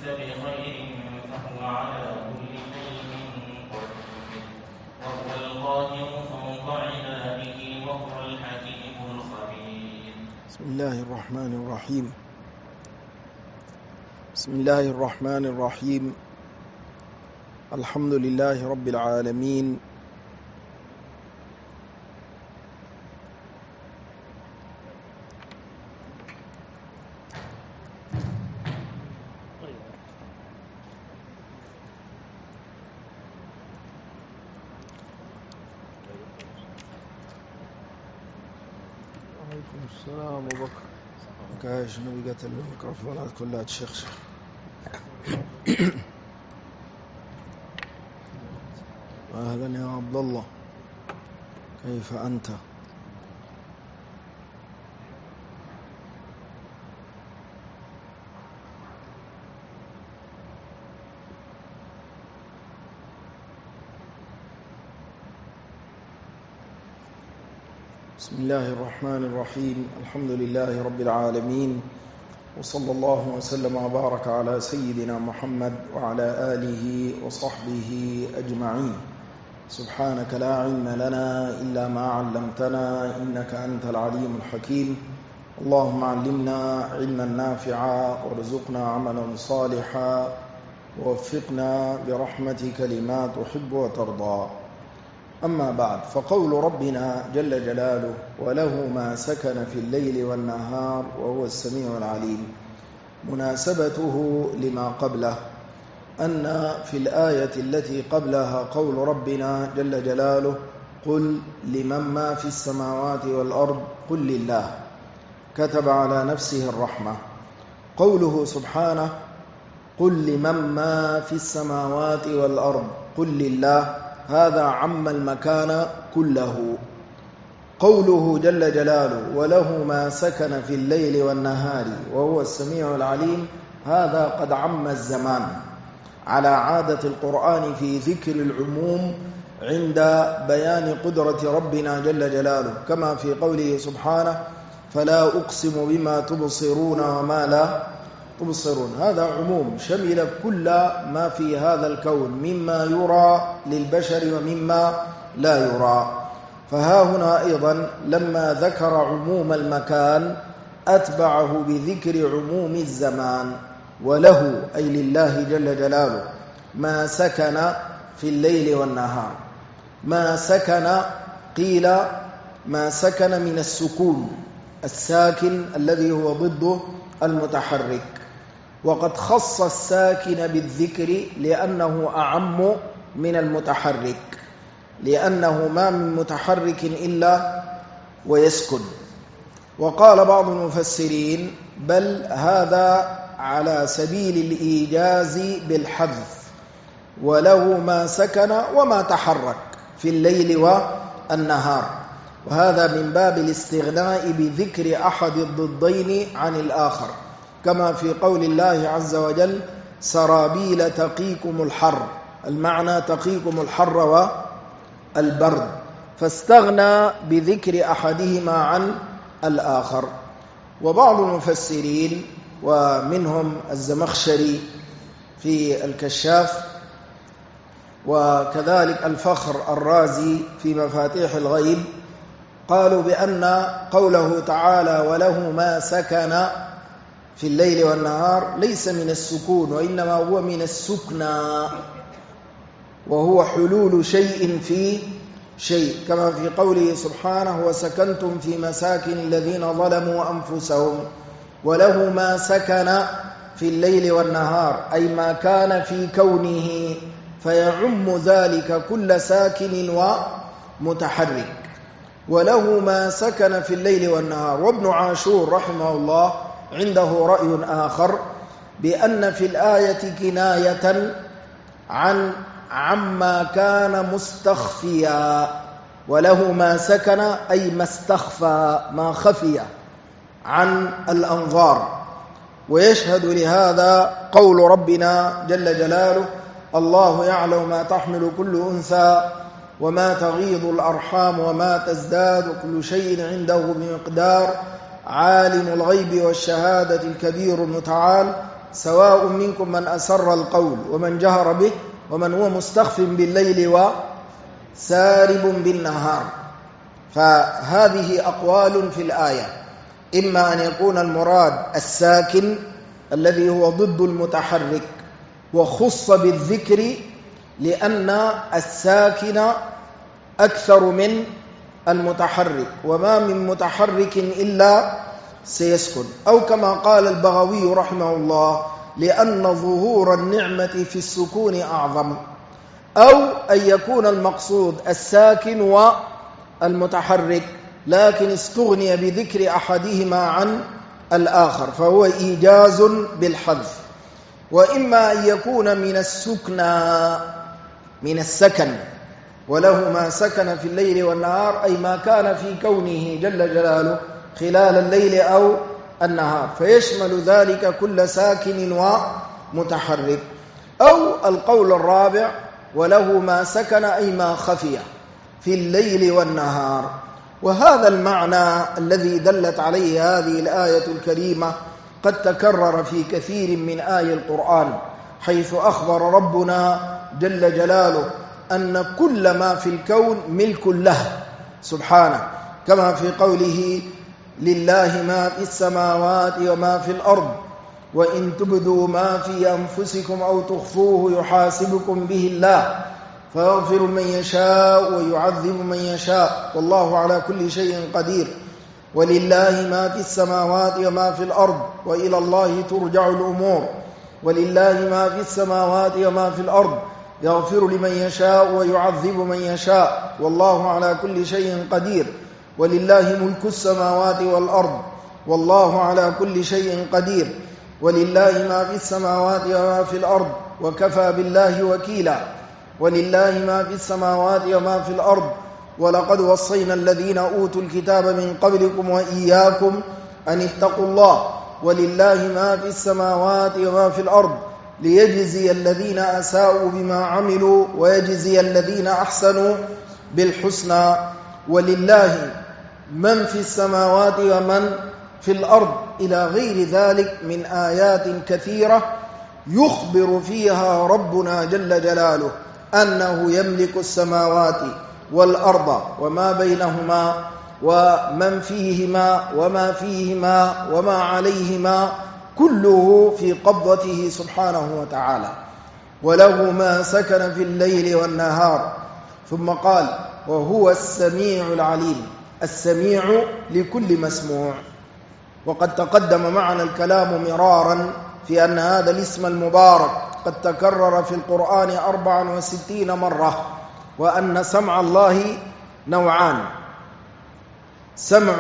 بخير فهو على كل شيء قدير وهو القاهر فوق عباده وهو الحكيم الخبير. بسم الله الرحمن الرحيم. بسم الله الرحمن الرحيم. الحمد لله رب العالمين. عليكم السلام أبو بكر. كاش نبي قتل الميكروفونات كلها تشخشخ. أهلا يا عبد الله، كيف أنت؟ بسم الله الرحمن الرحيم. الحمد لله رب العالمين، وصلى الله وسلم وبارك على سيدنا محمد وعلى آله وصحبه أجمعين. سبحانك لا علم لنا إلا ما علمتنا إنك أنت العليم الحكيم. اللهم علمنا علما نافعا وارزقنا عملا صالحا ووفقنا برحمتك لما تحب وترضى. أما بعد، فقول ربنا جل جلاله: وله ما سكن في الليل والنهار وهو السميع العليم، مناسبته لما قبله أن في الآية التي قبلها قول ربنا جل جلاله: قل لمن ما في السماوات والأرض قل لله، كتب على نفسه الرحمة. قوله سبحانه: قل لمن ما في السماوات والأرض قل لله، هذا عم المكان كله. قوله جل جلاله: وله ما سكن في الليل والنهار وهو السميع العليم، هذا قد عم الزمان، على عادة القرآن في ذكر العموم عند بيان قدرة ربنا جل جلاله، كما في قوله سبحانه: فلا أقسم بما تبصرون وما لا تبصرون. هذا عموم شمل كل ما في هذا الكون مما يرى للبشر ومما لا يرى. فها هنا أيضا لما ذكر عموم المكان أتبعه بذكر عموم الزمان. وله أي لله جل جلاله ما سكن في الليل والنهار. ما سكن، قيل ما سكن من السكون، الساكن الذي هو ضد المتحرك، وقد خص الساكن بالذكر لأنه أعم من المتحرك، لأنه ما من متحرك إلا ويسكن. وقال بعض المفسرين: بل هذا على سبيل الإيجاز بالحذف، وله ما سكن وما تحرك في الليل والنهار، وهذا من باب الاستغناء بذكر أحد الضدين عن الآخر، كما في قول الله عز وجل: سرابيل تقيكم الحر، المعنى تقيكم الحر والبرد، فاستغنى بذكر أحدهما عن الآخر. وبعض المفسرين ومنهم الزمخشري في الكشاف، وكذلك الفخر الرازي في مفاتيح الغيب، قالوا بأن قوله تعالى: وله ما سكن في الليل والنهار ليس من السكون، وإنما هو من السكنى، وهو حلول شيء في شيء، كما في قوله سبحانه: وسكنتم في مساكن الذين ظلموا أنفسهم. وله ما سكن في الليل والنهار أي ما كان في كونه، فيعم ذلك كل ساكن ومتحرك. وله ما سكن في الليل والنهار. وابن عاشور رحمه الله عنده رأي آخر، بأن في الآية كناية عن عما كان مستخفيا. وله ما سكن أي ما استخفى، ما خفي عن الأنظار. ويشهد لهذا قول ربنا جل جلاله: الله يعلم ما تحمل كل أنثى وما تغيض الأرحام وما تزداد كل شيء عنده بمقدار عالم الغيب والشهادة الكبير المتعال سواء منكم من أسر القول ومن جهر به ومن هو مستخف بالليل وسارب بالنهار. فهذه أقوال في الآية، إما أن يكون المراد الساكن الذي هو ضد المتحرك وخص بالذكر لأن الساكن أكثر من المتحرك، وما من متحرك إلا سيسكن، أو كما قال البغوي رحمه الله لأن ظهور النعمة في السكون أعظم، أو أن يكون المقصود الساكن والمتحرك لكن استغني بذكر أحدهما عن الآخر فهو إيجاز بالحذف. وإما أن يكون من السكنى من السكن، وله ما سكن في الليل والنهار، أي ما كان في كونه جل جلاله خلال الليل أو النهار، فيشمل ذلك كل ساكن ومتحرك. أو القول الرابع وله ما سكن أي ما خفي في الليل والنهار. وهذا المعنى الذي دلت عليه هذه الآية الكريمة قد تكرر في كثير من آي القرآن، حيث أخبر ربنا جل جلاله أن كل ما في الكون ملك له سبحانه، كما في قوله لله ما في السماوات وما في الأرض وإن تبدوا ما في أنفسكم أو تخفوه يحاسبكم به الله فيغفر من يشاء ويعذب من يشاء والله على كل شيء قدير. ولله ما في السماوات وما في الأرض وإلى الله ترجع الأمور. ولله ما في السماوات وما في الأرض يغفر لمن يشاء ويعذب من يشاء والله على كل شيء قدير. ولله ملك السماوات والأرض والله على كل شيء قدير. ولله ما في السماوات وما في الأرض وكفى بالله وكيلا. ولله ما في السماوات وما في الأرض ولقد وصينا الذين أوتوا الكتاب من قبلكم وإياكم أن اتقوا الله. ولله ما في السماوات وما في الأرض ليجزي الذين أساءوا بما عملوا ويجزي الذين أحسنوا بالحسنى. ولله من في السماوات ومن في الأرض إلى غير ذلك من آيات كثيرة يخبر فيها ربنا جل جلاله أنه يملك السماوات والأرض وما بينهما ومن فيهما وما فيهما وما عليهما كله في قبضته سبحانه وتعالى. وله ما سكن في الليل والنهار. ثم قال وهو السميع العليم، السميع لكل مسموع. وقد تقدم معنا الكلام مرارا في أن هذا الاسم المبارك قد تكرر في القرآن 64 مرة، وأن سمع الله نوعان: سمع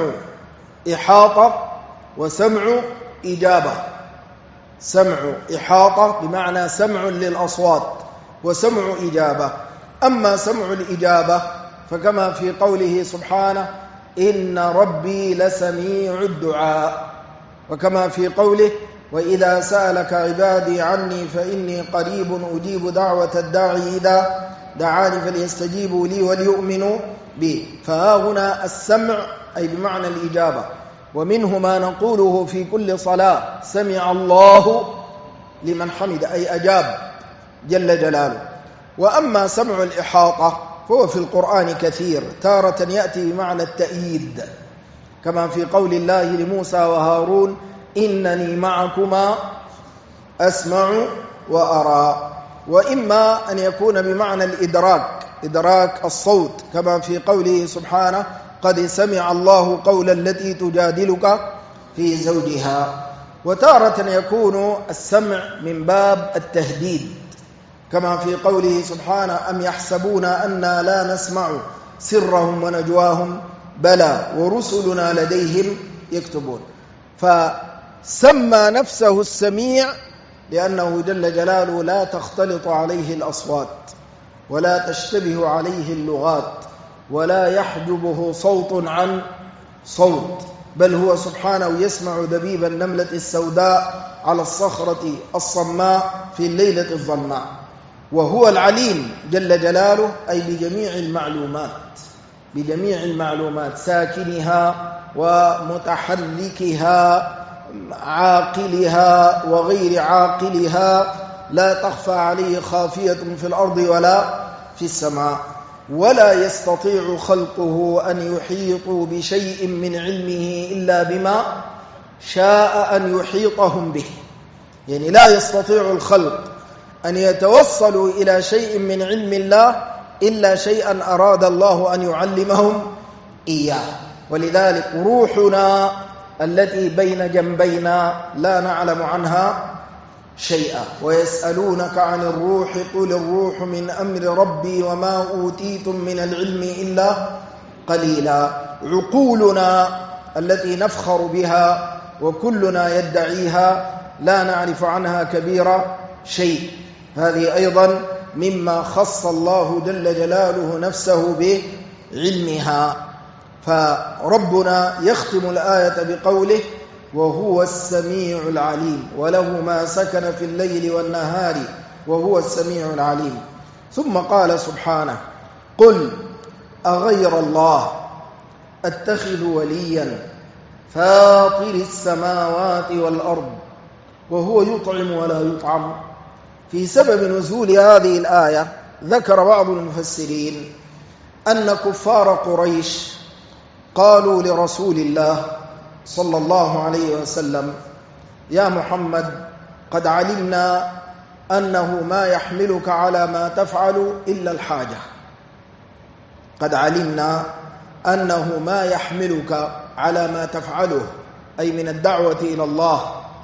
إحاطة وسمع إجابة. سمع إحاطة بمعنى سمع للأصوات، وسمع إجابة. أما سمع الإجابة فكما في قوله سبحانه إن ربي لسميع الدعاء، وكما في قوله وإذا سألك عبادي عني فإني قريب أجيب دعوة الداعي إذا دعاني فليستجيبوا لي وليؤمنوا بي. فها هنا السمع أي بمعنى الإجابة، ومنه ما نقوله في كل صلاة سمع الله لمن حمد أي أجاب جل جلاله. وأما سمع الإحاطة فهو في القرآن كثير، تارة يأتي بمعنى التأييد كما في قول الله لموسى وهارون إنني معكما أسمع وأرى. وإما أن يكون بمعنى الإدراك، إدراك الصوت كما في قوله سبحانه قد سمع الله قول التي تجادلك في زوجها. وتارة يكون السمع من باب التهديد كما في قوله سبحانه أم يحسبون أنا لا نسمع سرهم ونجواهم بلى ورسلنا لديهم يكتبون. فسمى نفسه السميع لأنه جل جلاله لا تختلط عليه الأصوات ولا تشتبه عليه اللغات ولا يحجبه صوت عن صوت، بل هو سبحانه يسمع دبيب النملة السوداء على الصخرة الصماء في الليلة الظلماء. وهو العليم جل جلاله أي بجميع المعلومات، بجميع المعلومات ساكنها ومتحركها عاقلها وغير عاقلها لا تخفى عليه خافية في الأرض ولا في السماء، ولا يستطيع خلقه أن يحيطوا بشيء من علمه إلا بما شاء أن يحيطهم به. يعني لا يستطيع الخلق أن يتوصلوا إلى شيء من علم الله إلا شيئا أراد الله أن يعلمهم إياه. ولذلك روحنا التي بين جنبينا لا نعلم عنها شيئا. ويسألونك عن الروح قل الروح من أمر ربي وما أوتيتم من العلم إلا قليلا. عقولنا التي نفخر بها وكلنا يدعيها لا نعرف عنها كبير شيء، هذه أيضا مما خص الله جل جلاله نفسه بعلمها. فربنا يختم الآية بقوله وهو السميع العليم وله ما سكن في الليل والنهار وهو السميع العليم. ثم قال سبحانه قل أغير الله أتخذ وليا فاطر السماوات والأرض وهو يطعم ولا يطعم. في سبب نزول هذه الآية ذكر بعض المفسرين أن كفار قريش قالوا لرسول الله صلى الله عليه وسلم يا محمد قد علمنا أنه ما يحملك على ما تفعل إلا الحاجة، قد علمنا أنه ما يحملك على ما تفعله أي من الدعوة إلى الله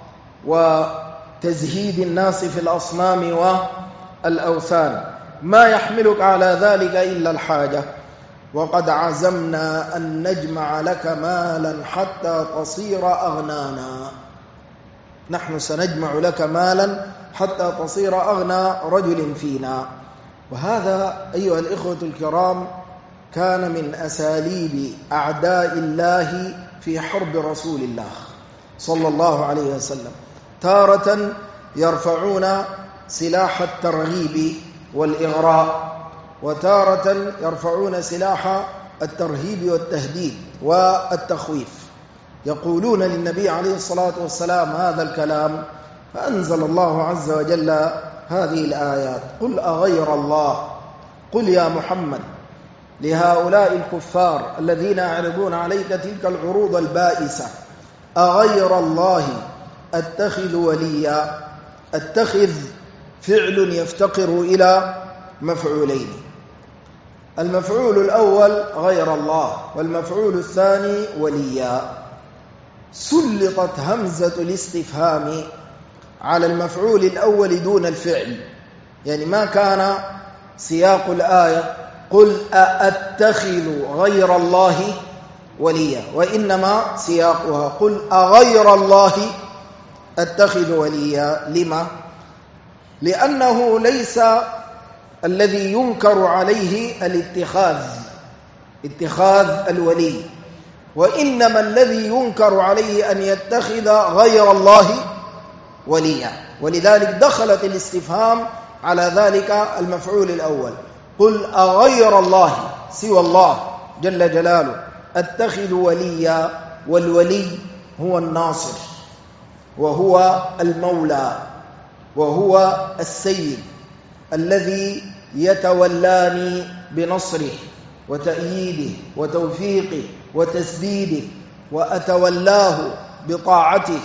وتزهيد الناس في الأصنام والأوثان، ما يحملك على ذلك إلا الحاجة، وقد عزمنا أن نجمع لك مالا حتى تصير أغنانا. نحن سنجمع لك مالا حتى تصير أغنى رجل فينا. وهذا أيها الإخوة الكرام كان من أساليب أعداء الله في حرب رسول الله صلى الله عليه وسلم. تارة يرفعون سلاح الترغيب والإغراء، وتارة يرفعون سلاح الترهيب والتهديد والتخويف، يقولون للنبي عليه الصلاة والسلام هذا الكلام. فأنزل الله عز وجل هذه الآيات قل أغير الله، قل يا محمد لهؤلاء الكفار الذين يعرضون عليك تلك العروض البائسة أغير الله أتخذ وليا. أتخذ فعل يفتقر إلى مفعولين، المفعول الأول غير الله والمفعول الثاني وليا. سلطت همزة الاستفهام على المفعول الأول دون الفعل، يعني ما كان سياق الآية قل أأتخذ غير الله وليا، وإنما سياقها قل أغير الله أتخذ وليا. لما؟ لأنه ليس الذي ينكر عليه اتخاذ الولي، وإنما الذي ينكر عليه أن يتخذ غير الله وليا. ولذلك دخلت الاستفهام على ذلك المفعول الأول قل أغير الله سوى الله جل جلاله أتخذ وليا. والولي هو الناصر وهو المولى وهو السيد الذي يتولاني بنصره وتأييده وتوفيقه وتسديده، وأتولاه بطاعته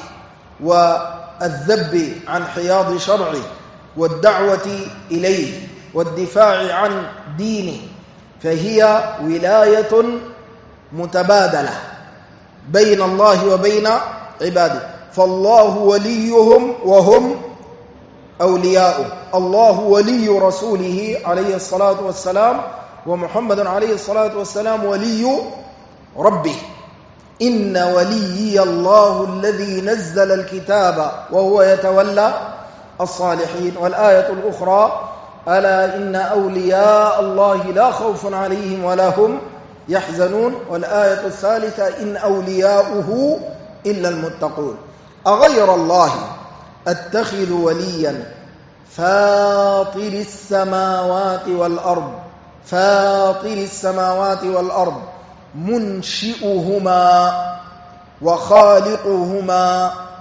والذب عن حياض شرعه والدعوة إليه والدفاع عن دينه. فهي ولاية متبادلة بين الله وبين عباده، فالله وليهم وهم أولياؤه. الله ولي رسوله عليه الصلاة والسلام، ومحمد عليه الصلاة والسلام ولي ربه. إن وليي الله الذي نزل الكتاب وهو يتولى الصالحين. والآية الأخرى ألا إن أولياء الله لا خوف عليهم ولا هم يحزنون. والآية الثالثة إن أولياؤه إلا المتقون. أغير الله أتخذ وليا فاطر السماوات والأرض، فاطر السماوات والأرض منشئهما وخالقهما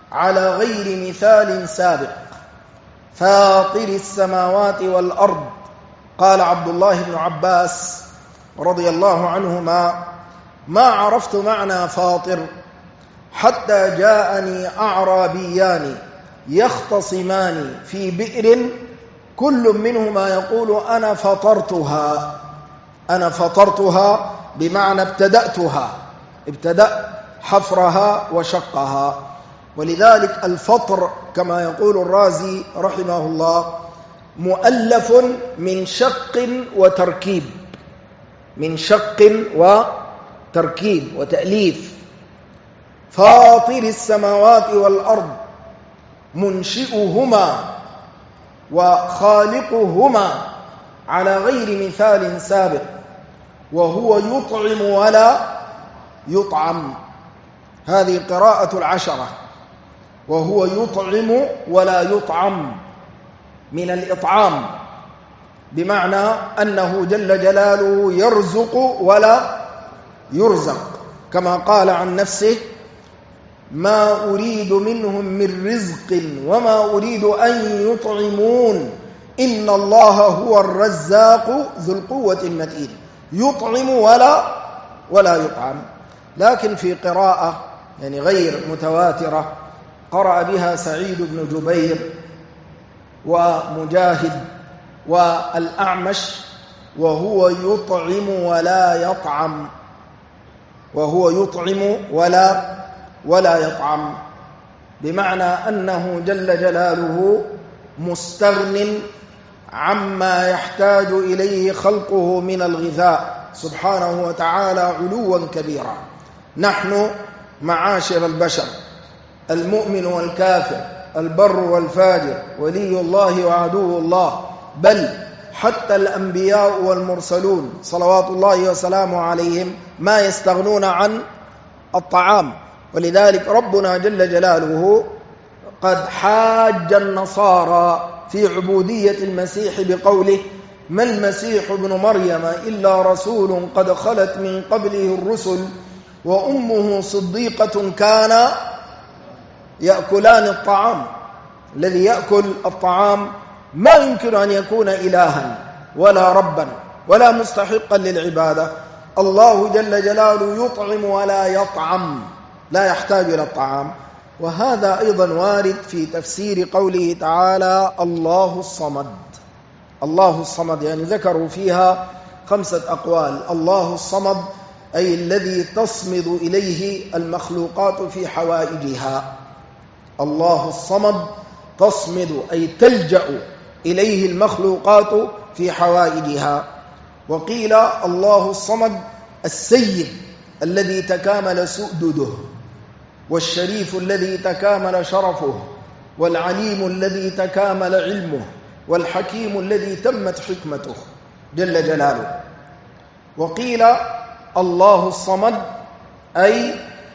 على غير مثال سابق. فاطر السماوات والأرض. قال عبد الله بن عباس رضي الله عنهما: ما عرفت معنى فاطر حتى جاءني أعرابيان يختصمان في بئر، كل منهما يقول أنا فطرتها بمعنى ابتدأتها، ابتدأ حفرها وشقها. ولذلك الفطر كما يقول الرازي رحمه الله مؤلف من شق وتركيب، من شق وتركيب وتأليف. فاطر السماوات والأرض منشئهما وخالقهما على غير مثال سابق، وهو يطعم ولا يطعم. هذه قراءة العشرة، وهو يطعم ولا يطعم، من الإطعام، بمعنى أنه جل جلاله يرزق ولا يرزق، كما قال عن نفسه: ما أريد منهم من رزق وما أريد أن يطعمون إن الله هو الرزاق ذو القوة المتين. يطعم ولا يطعم. لكن في قراءة يعني غير متواترة قرأ بها سعيد بن جبير ومجاهد والأعمش: وهو يطعم ولا يطعم، وهو يطعم ولا يطعم، بمعنى أنه جل جلاله مستغن عما يحتاج إليه خلقه من الغذاء سبحانه وتعالى علوا كبيرا. نحن معاشر البشر، المؤمن والكافر، البر والفاجر، ولي الله وعدو الله، بل حتى الأنبياء والمرسلون صلوات الله وسلامه عليهم ما يستغنون عن الطعام. ولذلك ربنا جل جلاله قد حاج النصارى في عبودية المسيح بقوله: ما المسيح ابن مريم إلا رسول قد خلت من قبله الرسل وأمه صديقة كان يأكلان الطعام. الذي يأكل الطعام ما يمكن أن يكون إلها ولا ربا ولا مستحقا للعبادة. الله جل جلاله يطعم ولا يطعم، لا يحتاج إلى الطعام. وهذا أيضا وارد في تفسير قوله تعالى: الله الصمد. الله الصمد يعني ذكروا فيها 5 أقوال. الله الصمد أي الذي تصمد إليه المخلوقات في حوائجها. الله الصمد تصمد أي تلجأ إليه المخلوقات في حوائجها. وقيل الله الصمد السيد الذي تكامل سؤدده، والشريف الذي تكامل شرفه، والعليم الذي تكامل علمه، والحكيم الذي تمت حكمته جل جلاله. وقيل الله الصمد أي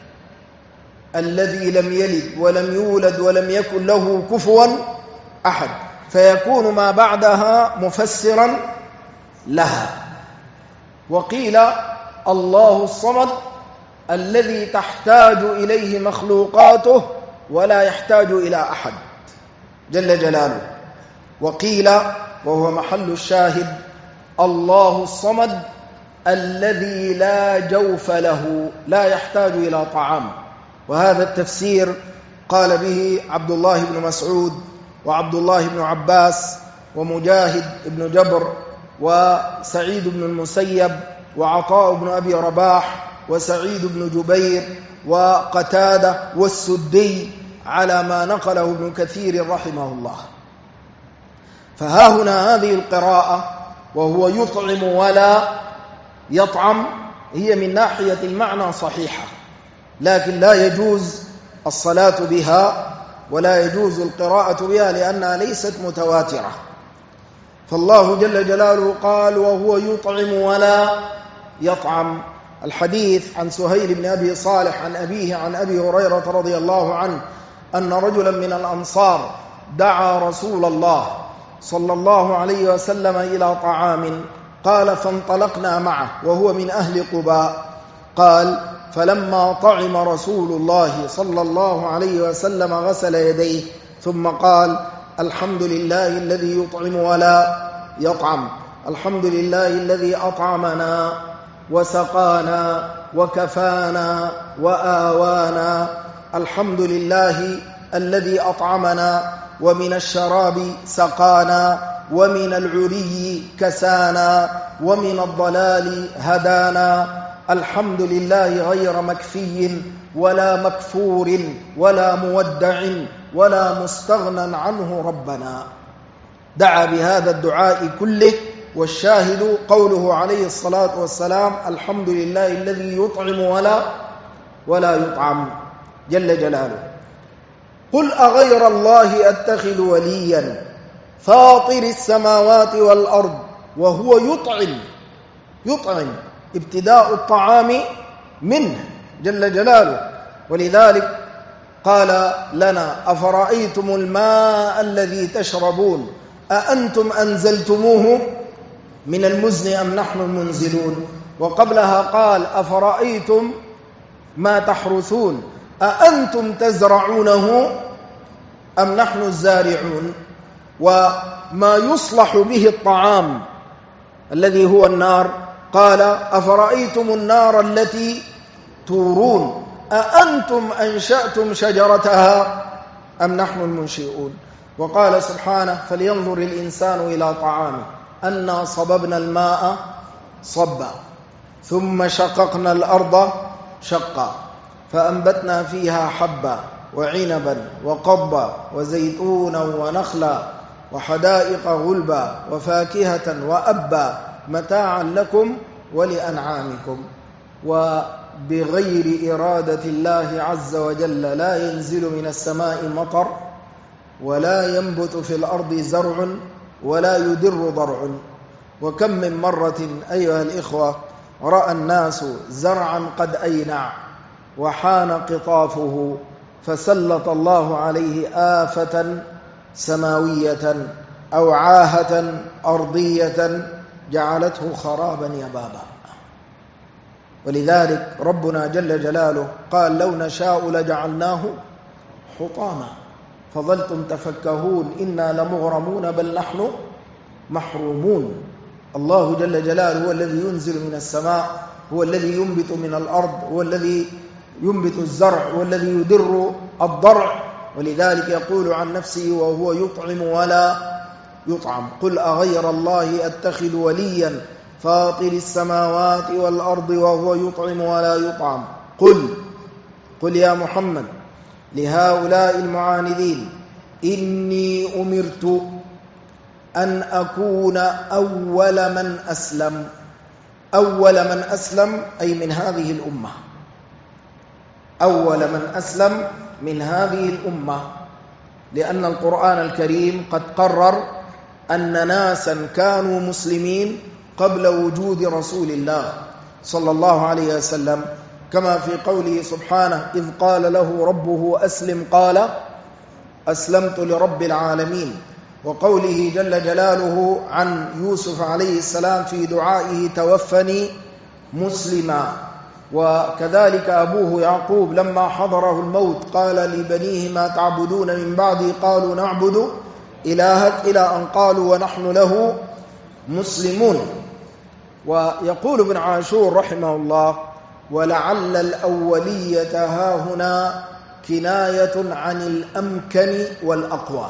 الذي لم يلد ولم يولد ولم يكن له كفوا أحد، فيكون ما بعدها مفسرا لها. وقيل الله الصمد الذي تحتاج إليه مخلوقاته ولا يحتاج إلى أحد جل جلاله. وقيل وهو محل الشاهد: الله الصمد الذي لا جوف له، لا يحتاج إلى طعام. وهذا التفسير قال به عبد الله بن مسعود وعبد الله بن عباس ومجاهد بن جبر وسعيد بن المسيب وعطاء بن أبي رباح وسعيد بن جبير وقتادة والسدي، على ما نقله ابن كثير رحمه الله. فها هنا هذه القراءة وهو يطعم ولا يطعم هي من ناحية المعنى صحيحة، لكن لا يجوز الصلاة بها ولا يجوز القراءة بها لأنها ليست متواترة. فالله جل جلاله قال: وهو يطعم ولا يطعم. الحديث عن سهيل بن أبي صالح عن أبيه عن أبي هريرة رضي الله عنه أن رجلا من الأنصار دعا رسول الله صلى الله عليه وسلم إلى طعام، قال: فانطلقنا معه وهو من أهل قباء. قال: فلما طعم رسول الله صلى الله عليه وسلم غسل يديه ثم قال: الحمد لله الذي يطعم ولا يطعم، الحمد لله الذي أطعمنا وسقانا وكفانا وآوانا، الحمد لله الذي أطعمنا ومن الشراب سقانا ومن العري كسانا ومن الضلال هدانا، الحمد لله غير مكفي ولا مكفور ولا مودع ولا مستغنى عنه ربنا. دعا بهذا الدعاء كله، والشاهد قوله عليه الصلاة والسلام: الحمد لله الذي يطعم ولا يطعم جل جلاله. قل أغير الله أتخذ وليا فاطر السماوات والأرض وهو يطعم ابتداء الطعام منه جل جلاله. ولذلك قال لنا: أفرأيتم الماء الذي تشربون أأنتم أنزلتموه من المزن أم نحن المنزلون؟ وقبلها قال: أفرأيتم ما تحرثون أأنتم تزرعونه أم نحن الزارعون؟ وما يصلح به الطعام الذي هو النار قال: أفرأيتم النار التي تورون أأنتم أنشأتم شجرتها أم نحن المنشئون؟ وقال سبحانه: فلينظر الإنسان إلى طعامه أنا صببنا الماء صبا ثم شققنا الأرض شقا فأنبتنا فيها حبا وعنبا وقضبا وزيتونا ونخلا وحدائق غلبا وفاكهة وأبا متاعا لكم ولأنعامكم. وبغير إرادة الله عز وجل لا ينزل من السماء مطر ولا ينبت في الأرض زرع ولا يدر ضرع. وكم من مرة أيها الإخوة رأى الناس زرعا قد أينع وحان قطافه فسلط الله عليه آفة سماوية أو عاهة أرضية جعلته خرابا يبابا. ولذلك ربنا جل جلاله قال: لو نشاء لجعلناه حطاما فظلتم تفكهون إنا لمغرمون بل نحن محرومون. الله جل جلاله هو الذي ينزل من السماء، هو الذي ينبت من الأرض، هو الذي ينبت الزرع، هو الذي يدر الضرع. ولذلك يقول عن نفسه: وهو يطعم ولا يطعم. قل أغير الله أتخذ وليا فاطر السماوات والأرض وهو يطعم ولا يطعم. قل يا محمد لهؤلاء المعاندين: إني أمرت أن أكون أول من أسلم. أول من أسلم أي من هذه الأمة، أول من أسلم من هذه الأمة، لأن القرآن الكريم قد قرر أن ناسا كانوا مسلمين قبل وجود رسول الله صلى الله عليه وسلم، كما في قوله سبحانه: إذ قال له ربه أسلم قال أسلمت لرب العالمين. وقوله جل جلاله عن يوسف عليه السلام في دعائه: توفني مسلما. وكذلك أبوه يعقوب لما حضره الموت قال لبنيه: ما تعبدون من بعدي؟ قالوا نعبد إلهك، إلى أن قالوا ونحن له مسلمون. ويقول ابن عاشور رحمه الله: ولعل الأولية هاهنا كناية عن الأمكن والأقوى.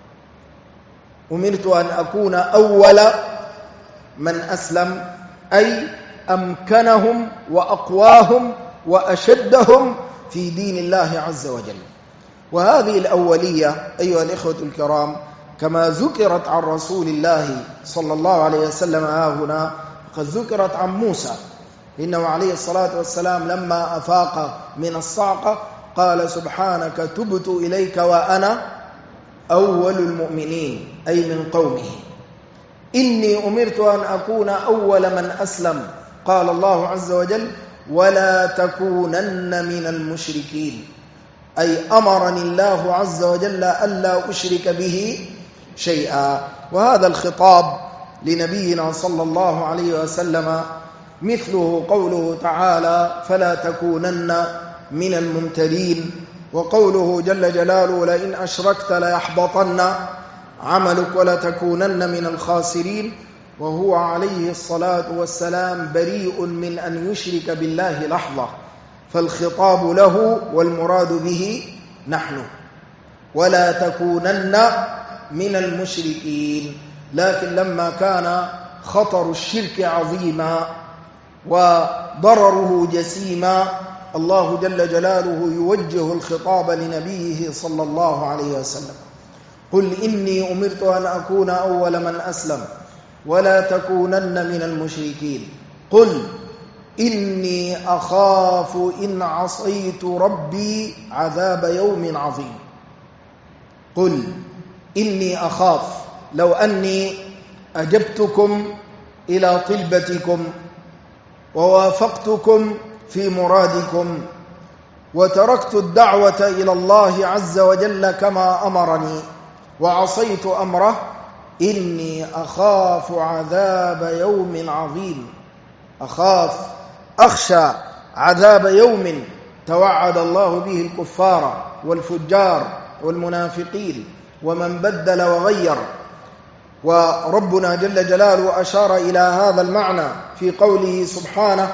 أمرت أن أكون أول من أسلم أي أمكنهم وأقواهم وأشدهم في دين الله عز وجل. وهذه الأولية أيها الإخوة الكرام كما ذكرت عن رسول الله صلى الله عليه وسلم هنا قد ذكرت عن موسى، إنه عليه الصلاة والسلام لما أفاق من الصعقة قال: سبحانك تبت إليك وأنا أول المؤمنين، أي من قومه. إني أمرت أن أكون أول من أسلم، قال الله عز وجل: ولا تكونن من المشركين، أي أمرني الله عز وجل ألا أشرك به شيئا. وهذا الخطاب لنبينا صلى الله عليه وسلم مثله قوله تعالى فلا تكونن من الممترين، وقوله جل جلاله لئن أشركت ليحبطن عملك ولتكونن من الخاسرين، وهو عليه الصلاة والسلام بريء من أن يشرك بالله لحظة، فالخطاب له والمراد به نحن. ولا تكونن من المشركين، لكن لما كان خطر الشرك عظيما وضرره جسيما الله جل جلاله يوجه الخطاب لنبيه صلى الله عليه وسلم: قل إني أمرت أن أكون أول من أسلم ولا تكونن من المشركين. قل إني أخاف إن عصيت ربي عذاب يوم عظيم. قل إني أخاف، لو أني أجبتكم إلى طلبتكم ووافقتكم في مرادكم وتركت الدعوة إلى الله عز وجل كما أمرني وعصيت أمره، إني أخاف عذاب يوم عظيم. أخشى عذاب يوم توعد الله به الكفار والفجار والمنافقين ومن بدل وغير. وربنا جل جلاله أشار إلى هذا المعنى في قوله سبحانه: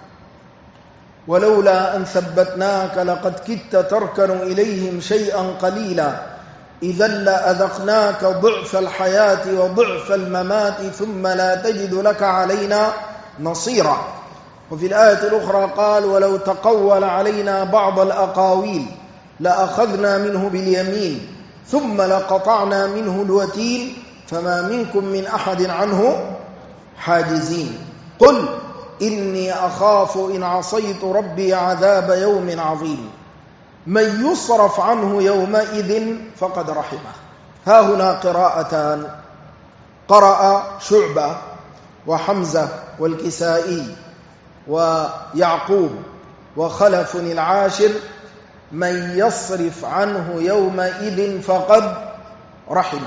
ولولا أن ثبتناك لقد كدت تركن إليهم شيئا قليلا إذا لأذقناك ضعف الحياة وضعف الممات ثم لا تجد لك علينا نصيرا. وفي الآية الأخرى قال: ولو تقول علينا بعض الأقاويل لأخذنا منه باليمين ثم لقطعنا منه الوتين فما منكم من أحد عنه حاجزين. قل إني أخاف إن عصيت ربي عذاب يوم عظيم من يصرف عنه يومئذ فقد رحمه. ها هنا قراءتان: قرأ شعبة وحمزة والكسائي ويعقوب وخلف العاشر من يصرف عنه يومئذ فقد رحمه.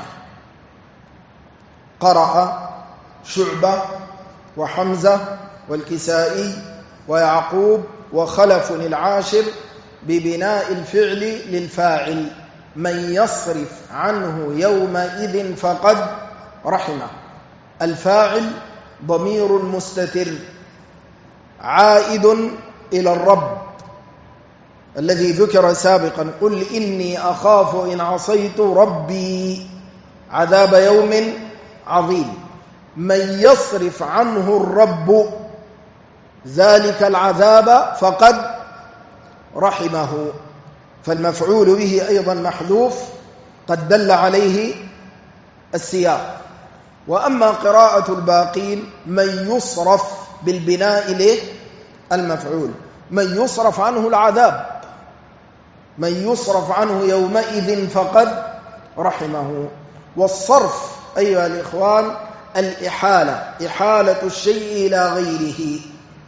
قرأ شعبة وحمزة والكسائي ويعقوب وخلف العاشر ببناء الفعل للفاعل: من يصرف عنه يومئذ فقد رحمه. الفاعل ضمير مستتر عائد إلى الرب الذي ذكر سابقا: قل إني أخاف إن عصيت ربي عذاب يوم عظيم. من يصرف عنه الرب ذلك العذاب فقد رحمه. فالمفعول به أيضا محذوف قد دل عليه السياق. وأما قراءة الباقين: من يصرف بالبناء له المفعول، من يصرف عنه العذاب، من يصرف عنه يومئذ فقد رحمه. والصرف أيها الإخوان الإحالة، إحالة الشيء إلى غيره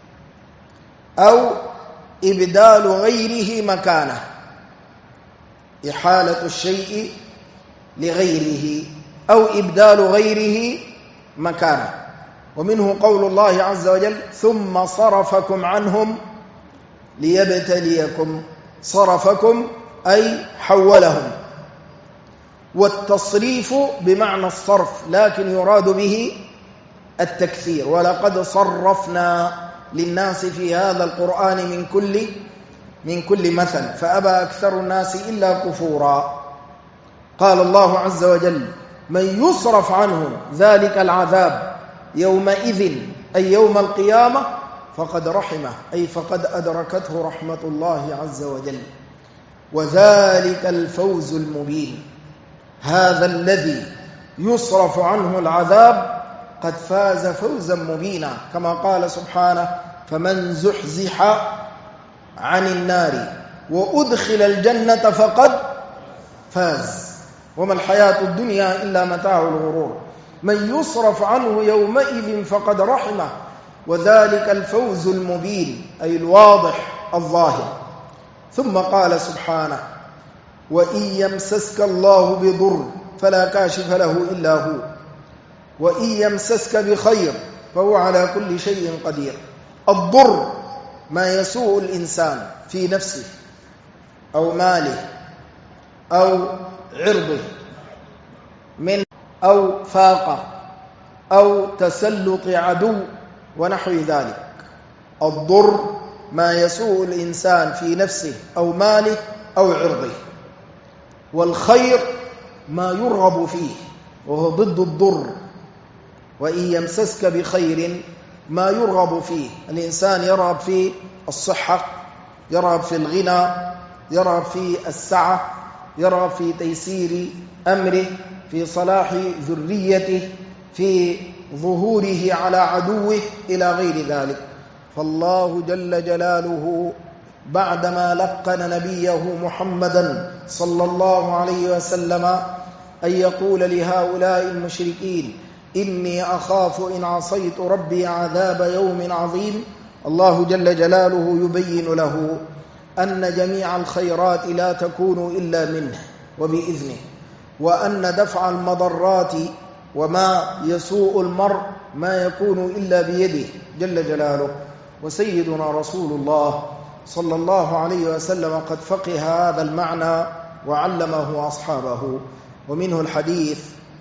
أو إبدال غيره مكانه، إحالة الشيء لغيره أو إبدال غيره مكانه. ومنه قول الله عز وجل: ثم صرفكم عنهم ليبتليكم. صرفكم أي حولهم. والتصريف بمعنى الصرف لكن يراد به التكثير: ولقد صرفنا للناس في هذا القرآن من كل مثل فأبى أكثر الناس إلا كفورا. قال الله عز وجل: من يصرف عنه ذلك العذاب يومئذ أي يوم القيامة فقد رحمه، أي فقد أدركته رحمة الله عز وجل. وذلك الفوز المبين. هذا الذي يصرف عنه العذاب قد فاز فوزا مبينا، كما قال سبحانه: فمن زحزح عن النار وأدخل الجنة فقد فاز وما الحياة الدنيا إلا متاع الغرور. من يصرف عنه يومئذ فقد رحمه. وذلك الفوز المبين أي الواضح الظاهر. ثم قال سبحانه: وإن يمسسك الله بضر فلا كاشف له إلا هو وإن يمسسك بخير فهو على كل شيء قدير. الضر ما يسوء الإنسان في نفسه أو ماله أو عرضه من أو فاقة أو تسلط عدو ونحو ذلك. الضر ما يسوء الإنسان في نفسه أو ماله أو عرضه. والخير ما يرغب فيه وهو ضد الضر. وإن يمسسك بخير ما يرغب فيه. الإنسان يرغب في الصحة، يرغب في الغنى، يرغب في السعة، يرغب في تيسير أمره، في صلاح ذريته، في ظهوره على عدوه إلى غير ذلك. فالله جل جلاله بعدما لقن نبيه محمدا صلى الله عليه وسلم أن يقول لهؤلاء المشركين إني أخاف إن عصيت ربي عذاب يوم عظيم، الله جل جلاله يبين له أن جميع الخيرات لا تكون إلا منه وبإذنه، وأن دفع المضرات وما يسوء المرء ما يكون إلا بيده جل جلاله. وسيدنا رسول الله صلى الله عليه وسلم قد فقه هذا المعنى وعلمه أصحابه. ومنه الحديث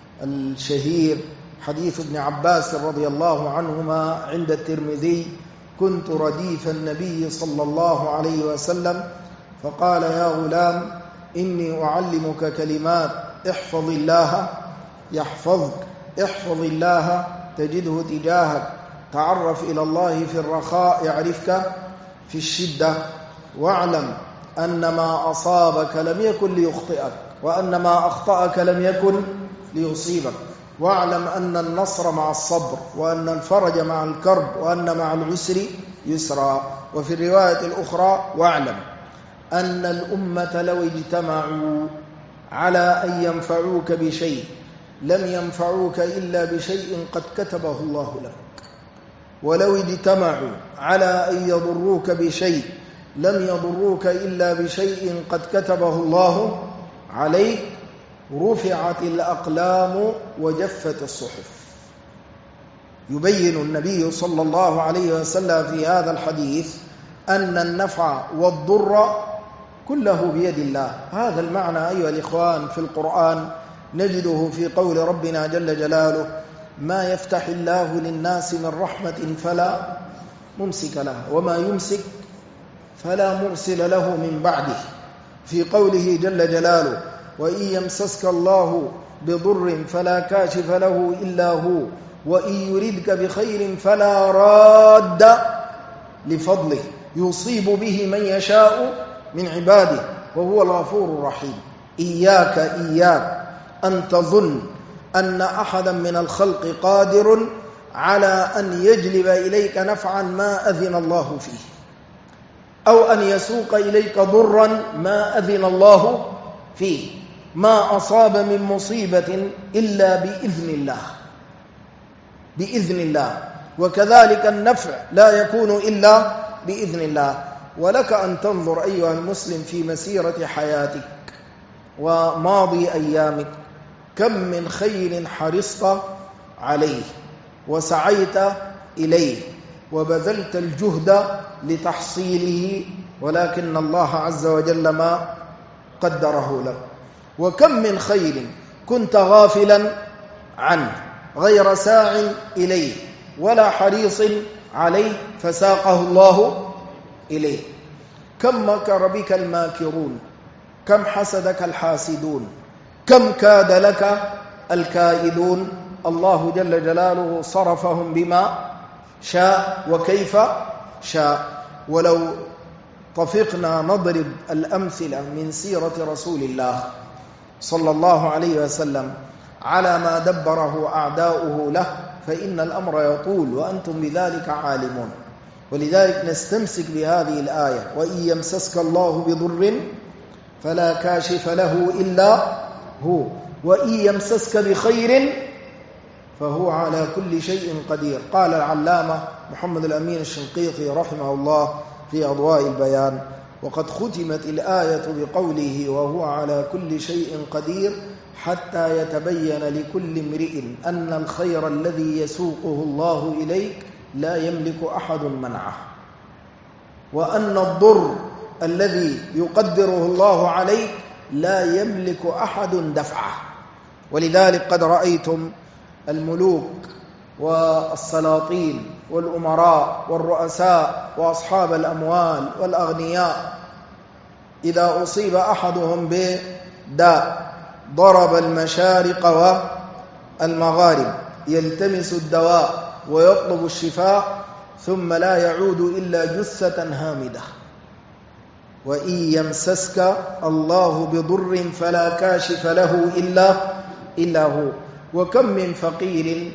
الشهير حديث ابن عباس رضي الله عنهما عند الترمذي: كنت رديف النبي صلى الله عليه وسلم فقال يا غلام إني أعلمك كلمات احفظ الله يحفظك، احفظ الله تجده تجاهك، تعرف إلى الله في الرخاء يعرفك في الشدة، واعلم أن ما أصابك لم يكن ليخطئك، وأن ما أخطأك لم يكن ليصيبك، واعلم أن النصر مع الصبر، وأن الفرج مع الكرب، وأن مع العسر يسرا. وفي الرواية الأخرى: واعلم أن الأمة لو اجتمعوا على أن ينفعوك بشيء لم ينفعوك إلا بشيء قد كتبه الله لك، ولو اجتمعوا على أن يضروك بشيء لم يضروك إلا بشيء قد كتبه الله عليك. رفعت الأقلام وجفت الصحف. يبين النبي صلى الله عليه وسلم في هذا الحديث أن النفع والضر كله بيد الله. هذا المعنى أيها الإخوان في القرآن نجده في قول ربنا جل جلاله: ما يفتح الله للناس من رحمة فلا ممسك لها وما يمسك فلا مرسل له من بعده. في قوله جل جلاله: وإن يمسسك الله بضر فلا كاشف له إلا هو وإن يردك بخير فلا راد لفضله يصيب به من يشاء من عباده وهو الغفور الرحيم. إياك أن تظن أن أحدا من الخلق قادر على أن يجلب إليك نفعا ما أذن الله فيه، أو أن يسوق إليك ضرا ما أذن الله فيه. ما أصاب من مصيبة إلا بإذن الله، وكذلك النفع لا يكون إلا بإذن الله. ولك أن تنظر أيها المسلم في مسيرة حياتك وماضي أيامك كم من خير حرصت عليه وسعيت إليه وبذلت الجهد لتحصيله، ولكن الله عز وجل ما قدره لك. وكم من خير كنت غافلا عنه غير ساع إليه ولا حريص عليه فساقه الله إليه. كم مكر بك الماكرون، كم حسدك الحاسدون، كم كاد لك الكائدون. الله جل جلاله صرفهم بما شاء وكيف شاء. ولو طفقنا نضرب الأمثلة من سيرة رسول الله صلى الله عليه وسلم على ما دبره أعداؤه له فإن الأمر يطول وأنتم بذلك عالمون. ولذلك نستمسك بهذه الآية: وإن يمسسك الله بضر فلا كاشف له إلا هو وإن يمسسك بخير فهو على كل شيء قدير. قال العلامة محمد الأمين الشنقيطي رحمه الله في أضواء البيان: وقد ختمت الآية بقوله وهو على كل شيء قدير حتى يتبين لكل امرئ أن الخير الذي يسوقه الله إليك لا يملك أحد منعه، وأن الضر الذي يقدره الله عليك لا يملك أحد دفعه. ولذلك قد رأيتم الملوك والسلاطين والأمراء والرؤساء وأصحاب الأموال والأغنياء إذا أصيب أحدهم بداء ضرب المشارق والمغارب يلتمس الدواء ويطلب الشفاء، ثم لا يعود إلا جثة هامدة. وإن يمسسك الله بضر فلا كاشف له إلا هو. وكم من فقير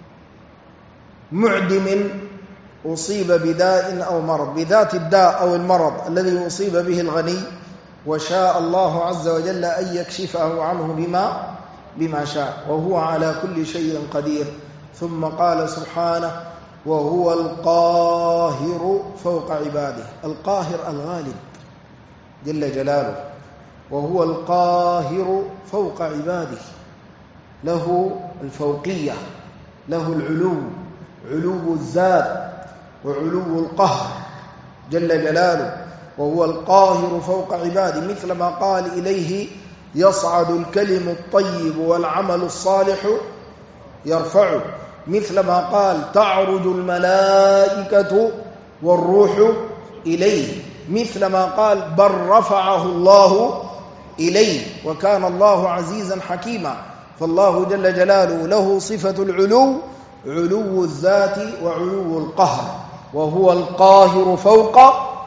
معدم أصيب بداء أو مرض، بذات الداء أو المرض الذي أصيب به الغني، وشاء الله عز وجل أن يكشفه عنه بما شاء، وهو على كل شيء قدير. ثم قال سبحانه: وهو القاهر فوق عباده. القاهر الغالب جل جلاله، وهو القاهر فوق عباده، له الفوقية، له العلو، علو الذات وعلو القهر جل جلاله. وهو القاهر فوق عباده، مثل ما قال: إليه يصعد الكلم الطيب والعمل الصالح يرفعه، مثل ما قال: تعرج الملائكة والروح إليه، مثل ما قال: بل رفعه الله إليه، وكان الله عزيزا حكيما. فالله جل جلاله له صفة العلو، علو الذات وعلو القهر، وهو القاهر فوق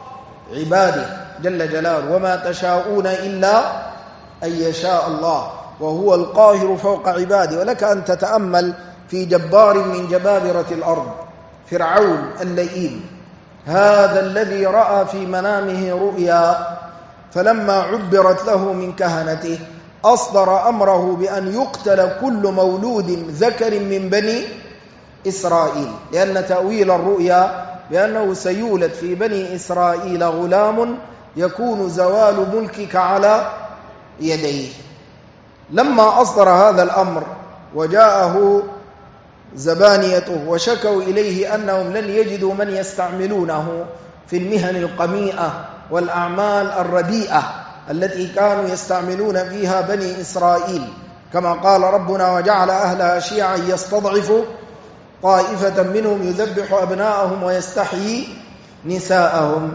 عباده جل جلاله. وما تشاءون إلا أن يشاء الله، وهو القاهر فوق عباده. ولك أن تتأمل في جبار من جبابرة الأرض، فرعون اللئيم، هذا الذي رأى في منامه رؤيا، فلما عبرت له من كهنته أصدر أمره بأن يقتل كل مولود ذكر من بني إسرائيل، لأن تأويل الرؤيا بأنه سيولد في بني إسرائيل غلام يكون زوال ملكك على يديه. لما أصدر هذا الأمر وجاءه زبانيته وشكوا إليه أنهم لن يجدوا من يستعملونه في المهن القميئة والأعمال الرديئة التي كانوا يستعملون فيها بني إسرائيل، كما قال ربنا: وجعل أهلها شيعا يستضعف طائفة منهم يذبح أبناءهم ويستحيي نساءهم.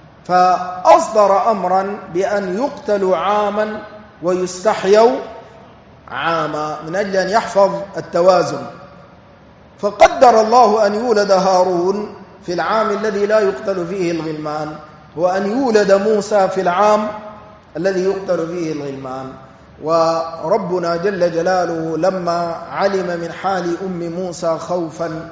فأصدر أمرا بأن يقتلوا عاما ويستحيوا عاما من أجل أن يحفظ التوازن. فقدر الله أن يولد هارون في العام الذي لا يقتل فيه الغلمان، وأن يولد موسى في العام الذي يقتل فيه الغلمان. وربنا جل جلاله لما علم من حال أم موسى خوفا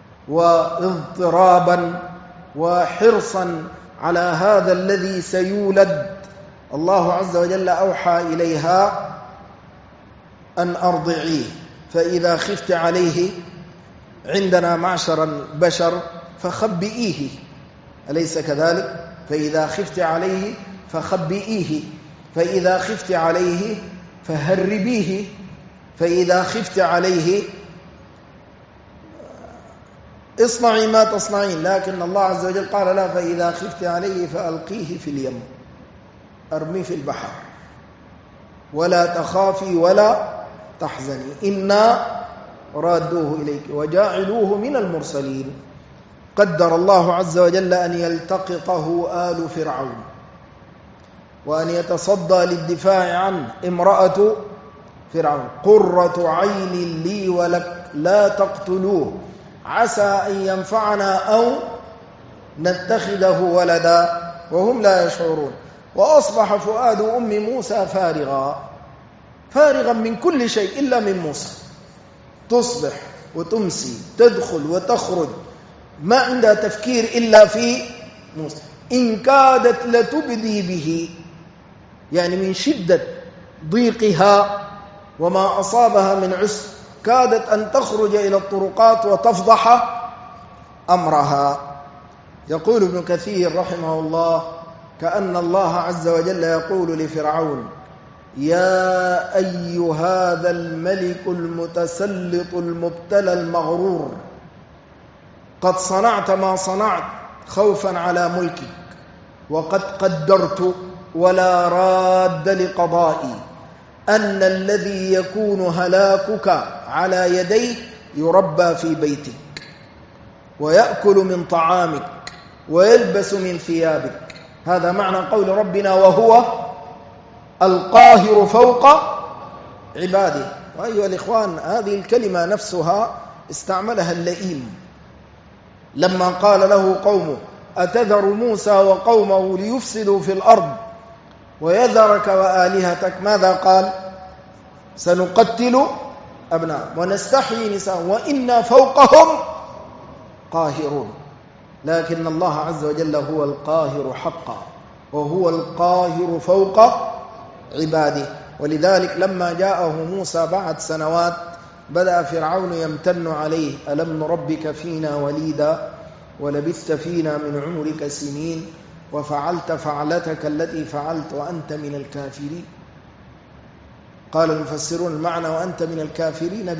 واضطرابا وحرصا على هذا الذي سيولد، الله عز وجل أوحى إليها أن أرضعيه، فإذا خفت عليه عندنا معشر البشر فخبئيه، أليس كذلك؟ فإذا خفت عليه فخبئيه، فإذا خفت عليه فهربيه، فإذا خفت عليه اصنعي ما تصنعين. لكن الله عز وجل قال لا، فإذا خفت عليه فألقيه في اليم، أرميه في البحر، ولا تخافي ولا تحزني إنا رادوه إليك وجاعلوه من المرسلين. قدر الله عز وجل أن يلتقطه آل فرعون وأن يتصدى للدفاع عنه امرأة فرعون. قرة عين لي ولك لا تقتلوه عسى أن ينفعنا أو نتخذه ولدا وهم لا يشعرون. وأصبح فؤاد أم موسى فارغا من كل شيء إلا من موسى. تصبح وتمسي، تدخل وتخرج، ما عندها تفكير إلا في موسى. إن كادت لتبدي به، يعني من شدة ضيقها وما أصابها من عسر كادت أن تخرج إلى الطرقات وتفضح أمرها. يقول ابن كثير رحمه الله: كأن الله عز وجل يقول لفرعون: يا أي هذا الملك المتسلط المبتلى المغرور، قد صنعت ما صنعت خوفا على ملكك، وقد قدرت ولا راد لقضائي أن الذي يكون هلاكك على يديك يربى في بيتك ويأكل من طعامك ويلبس من ثيابك. هذا معنى قول ربنا وهو القاهر فوق عباده. وأيها الإخوان، هذه الكلمة نفسها استعملها اللئيم لما قال له قومه أتذر موسى وقومه ليفسدوا في الأرض ويذرك وآلهتك. ماذا قال؟ سنقتل أبناء ونستحيي نساء وإنا فوقهم قاهرون. لكن الله عز وجل هو القاهر حقا، وهو القاهر فوق عباده. ولذلك لما جاءه موسى بعد سنوات بدأ فرعون يمتن عليه ألم نربك فينا وليدا ولبثت فينا من عمرك سنين وفعلت فعلتك التي فعلت وأنت من الكافرين. قال المفسرون المعنى وأنت من الكافرين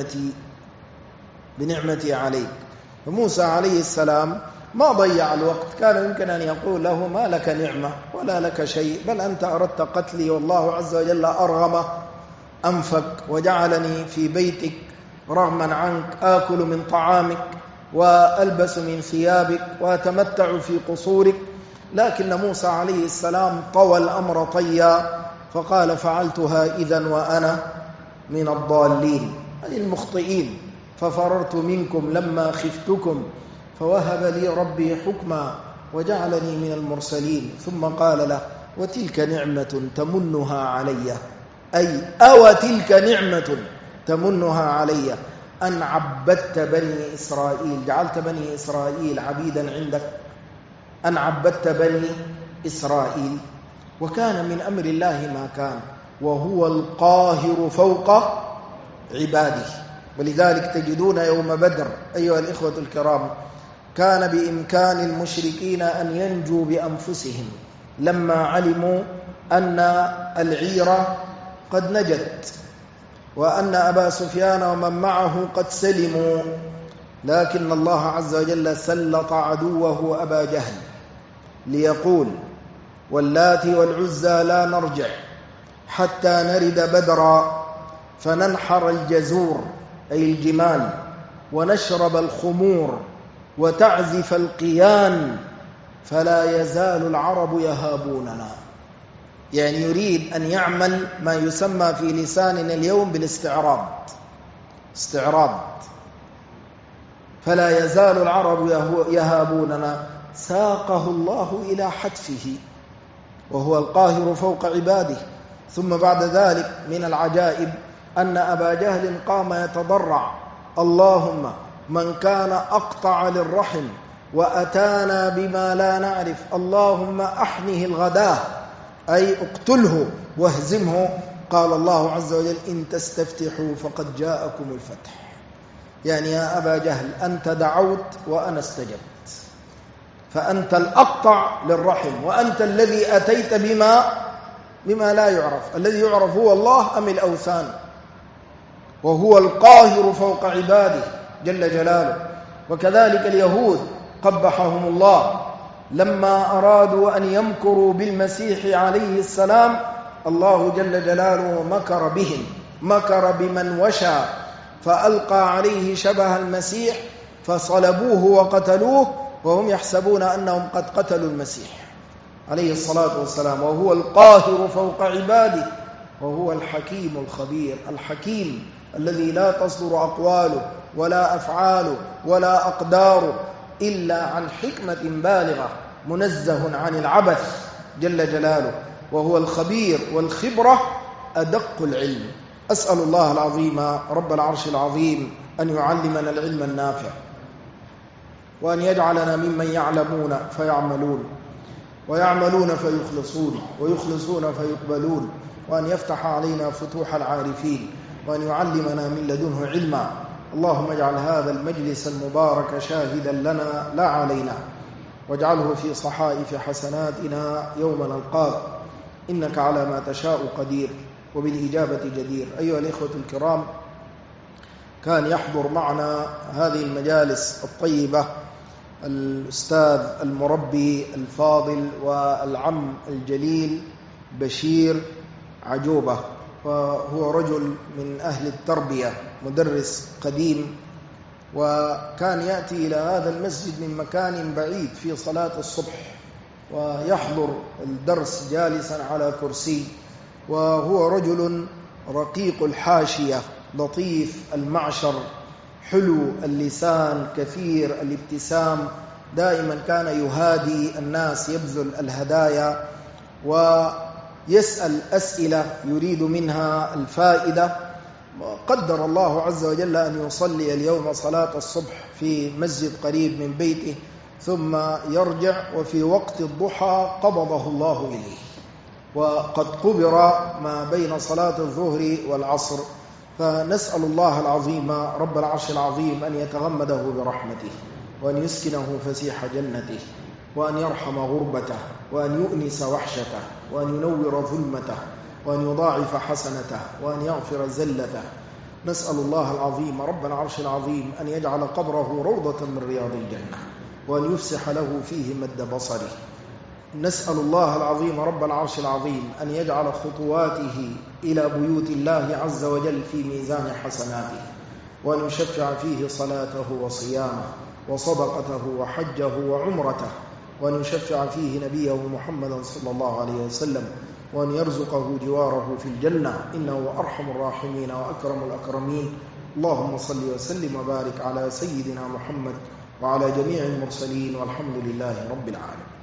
بنعمتي عليك. فموسى عليه السلام ما ضيع الوقت، كان يمكن أن يقول له ما لك نعمة ولا لك شيء، بل أنت أردت قتلي والله عز وجل أرغم أنفك وجعلني في بيتك رغما عنك آكل من طعامك وألبس من ثيابك وأتمتع في قصورك. لكن موسى عليه السلام طوى الأمر طيا فقال فعلتها إذن وأنا من الضالين أي المخطئين، ففررت منكم لما خفتكم فوهب لي ربي حكما وجعلني من المرسلين. ثم قال له وتلك نعمة تمنها علي، أي أو تلك نعمة تمنها علي أن عبدت بني إسرائيل، جعلت بني إسرائيل عبيدا عندك، أن عبدت بني إسرائيل. وكان من أمر الله ما كان، وهو القاهر فوق عباده. ولذلك تجدون يوم بدر أيها الإخوة الكرام كان بإمكان المشركين أن ينجوا بأنفسهم لما علموا أن العيرة قد نجت وأن أبا سفيان ومن معه قد سلموا، لكن الله عز وجل سلط عدوه أبا جهل ليقول واللات والعزى لا نرجع حتى نرد بدرا فننحر الجزور أي الجمال ونشرب الخمور وتعزف القيان فلا يزال العرب يهابوننا. يعني يريد أن يعمل ما يسمى في لساننا اليوم بالاستعراض، استعراض. فلا يزال العرب يهابوننا، ساقه الله إلى حتفه وهو القاهر فوق عباده. ثم بعد ذلك من العجائب أن أبا جهل قام يتضرع اللهم من كان أقطع للرحم وأتانا بما لا نعرف اللهم أحنه الغداه أي اقتله واهزمه. قال الله عز وجل إن تستفتحوا فقد جاءكم الفتح. يعني يا أبا جهل أنت دعوت وأنا استجبت، فأنت الأقطع للرحم وأنت الذي أتيت بما لا يعرف. الذي يعرف هو الله أم الأوثان؟ وهو القاهر فوق عباده جل جلاله. وكذلك اليهود قبحهم الله لما أرادوا أن يمكروا بالمسيح عليه السلام، الله جل جلاله مكر بهم، مكر بمن وشى فألقى عليه شبه المسيح فصلبوه وقتلوه وهم يحسبون أنهم قد قتلوا المسيح عليه الصلاة والسلام. وهو القاهر فوق عباده وهو الحكيم الخبير، الحكيم الذي لا تصدر أقواله ولا أفعاله ولا أقداره إلا عن حكمة بالغة، منزه عن العبث جل جلاله. وهو الخبير والخبرة أدق العلم. أسأل الله العظيم رب العرش العظيم أن يعلمنا العلم النافع، وأن يجعلنا ممن يعلمون فيعملون ويعملون فيخلصون ويخلصون فيقبلون، وأن يفتح علينا فتوح العارفين، وأن يعلمنا من لدنه علما. اللهم اجعل هذا المجلس المبارك شاهدا لنا لا علينا، واجعله في صحائف حسناتنا يوم نلقاك، إنك على ما تشاء قدير وبالإجابة جدير. أيها الإخوة الكرام، كان يحضر معنا هذه المجالس الطيبة الأستاذ المربي الفاضل والعم الجليل بشير عجوبة، وهو رجل من أهل التربية، مدرس قديم، وكان يأتي إلى هذا المسجد من مكان بعيد في صلاة الصبح ويحضر الدرس جالسا على كرسي. وهو رجل رقيق الحاشية، لطيف المعشر، حلو اللسان، كثير الابتسام، دائما كان يهادي الناس، يبذل الهدايا ويسأل أسئلة يريد منها الفائدة. قدر الله عز وجل أن يصلي اليوم صلاة الصبح في مسجد قريب من بيته، ثم يرجع، وفي وقت الضحى قبضه الله إليه، وقد قبر ما بين صلاة الظهر والعصر. فنسأل الله العظيم رب العرش العظيم أن يتغمده برحمته، وأن يسكنه فسيح جنته، وأن يرحم غربته، وأن يؤنس وحشته، وأن ينور ظلمته، وأن يضاعف حسنته، وأن يغفر زلته. نسأل الله العظيم رب العرش العظيم أن يجعل قبره روضة من رياض الجنة، وأن يفسح له فيه مد بصره. نسأل الله العظيم رب العرش العظيم أن يجعل خطواته إلى بيوت الله عز وجل في ميزان حسناته، وأن يشفع فيه صلاته وصيامه وصدقته وحجه وعمرته، وأن يشفع فيه نبيه محمدا صلى الله عليه وسلم، وأن يرزقه جواره في الجنة، إنه أرحم الراحمين وأكرم الأكرمين. اللهم صل وسلم وبارك على سيدنا محمد وعلى جميع المرسلين، والحمد لله رب العالمين.